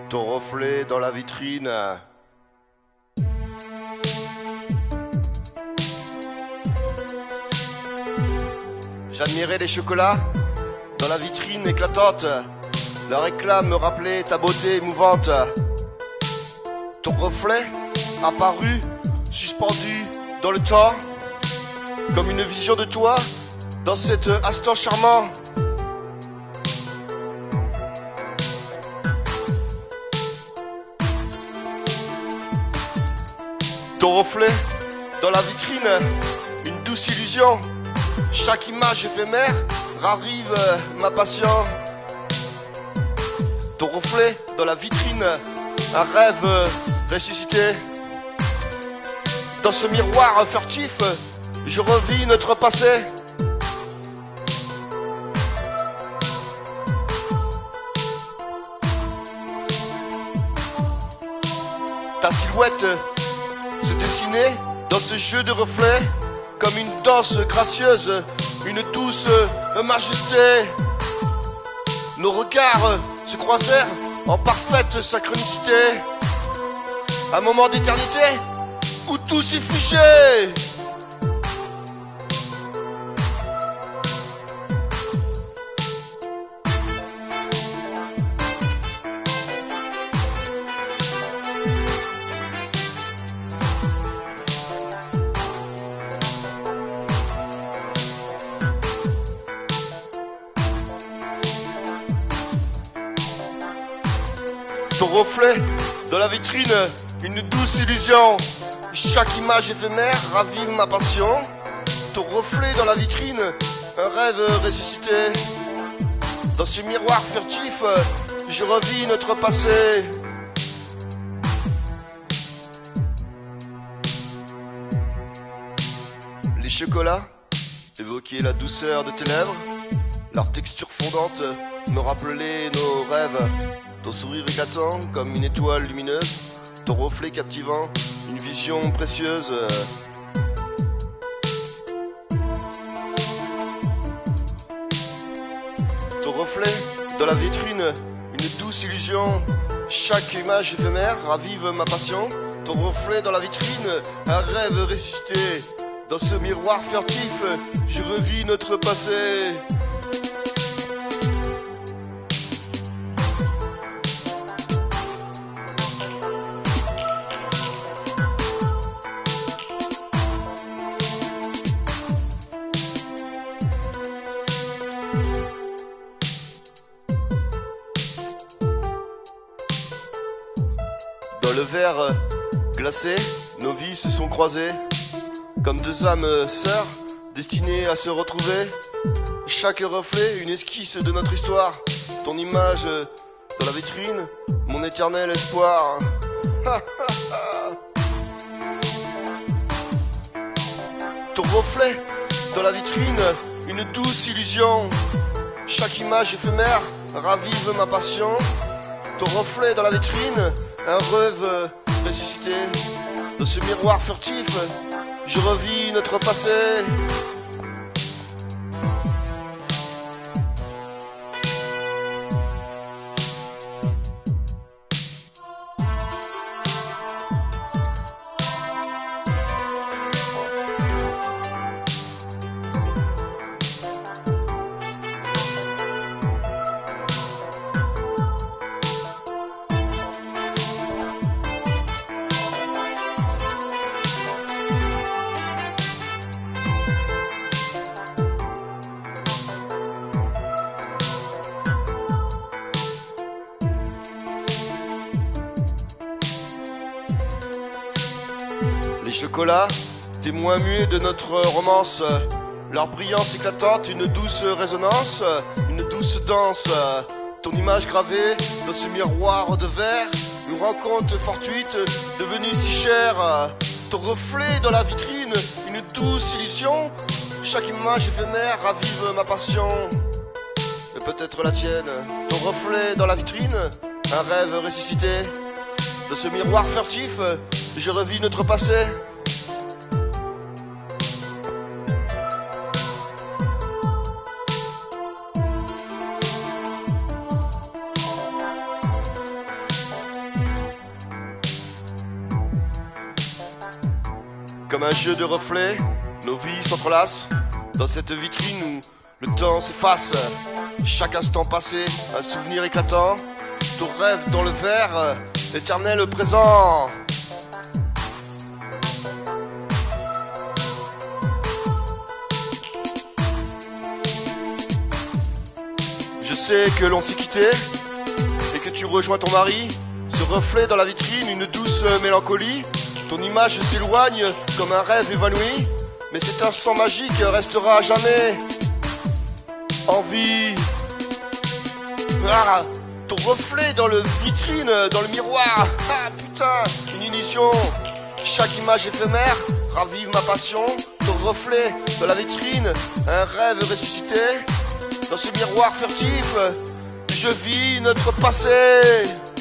Ton reflet dans la vitrine. J'admirais les chocolats dans la vitrine éclatante. Leur réclame me rappelait ta beauté émouvante. Ton reflet apparu, suspendu dans le temps, comme une vision de toi dans cet instant charmant. Ton reflet dans la vitrine, une douce illusion. Chaque image éphémère ravive ma passion. Ton reflet dans la vitrine, un rêve ressuscité. Dans ce miroir furtif, je revis notre passé. Ta silhouette se dessinait dans ce jeu de reflets, comme une danse gracieuse, une douce majesté. Nos regards se croisèrent en parfaite synchronicité. Un moment d'éternité où tout s'est figé. Ton reflet dans la vitrine, une douce illusion. Chaque image éphémère ravive ma passion. Ton reflet dans la vitrine, un rêve ressuscité. Dans ce miroir furtif, je revis notre passé. Les chocolats évoquaient la douceur de tes lèvres. Leur texture fondante me rappelait nos rêves. Ton sourire éclatant comme une étoile lumineuse, ton reflet captivant, une vision précieuse. Ton reflet dans la vitrine, une douce illusion. Chaque image éphémère ravive ma passion. Ton reflet dans la vitrine, un rêve ressuscité. Dans ce miroir furtif, je revis notre passé. Dans le verre glacé, nos vies se sont croisées, comme deux âmes sœurs destinées à se retrouver. Chaque reflet, une esquisse de notre histoire. Ton image dans la vitrine, mon éternel espoir. Ton reflet dans la vitrine, une douce illusion. Chaque image éphémère ravive ma passion. Ton reflet dans la vitrine, un rêve ressuscité. Dans ce miroir furtif, je revis notre passé. Les chocolats, témoins muets de notre romance. Leur brillance éclatante, une douce résonance, une douce danse. Ton image gravée dans ce miroir de verre, une rencontre fortuite devenue si chère. Ton reflet dans la vitrine, une douce illusion. Chaque image éphémère ravive ma passion. Et peut-être la tienne. Ton reflet dans la vitrine, un rêve ressuscité. De ce miroir furtif, je revis notre passé. un jeu de reflets, nos vies s'entrelacent dans cette vitrine où le temps s'efface. Chaque instant passé, un souvenir éclatant, ton rêve dans le verre, l'éternel présent. Je sais que l'on s'est quitté et que tu rejoins ton mari. Ce reflet dans la vitrine, une douce mélancolie. Ton image s'éloigne comme un rêve évanoui, mais cet instant magique restera à jamais en vie. Ah, ton reflet dans le vitrine, dans le miroir. Ah putain, une illusion. Chaque image éphémère ravive ma passion. Ton reflet dans la vitrine, un rêve ressuscité. Dans ce miroir furtif, je vis notre passé.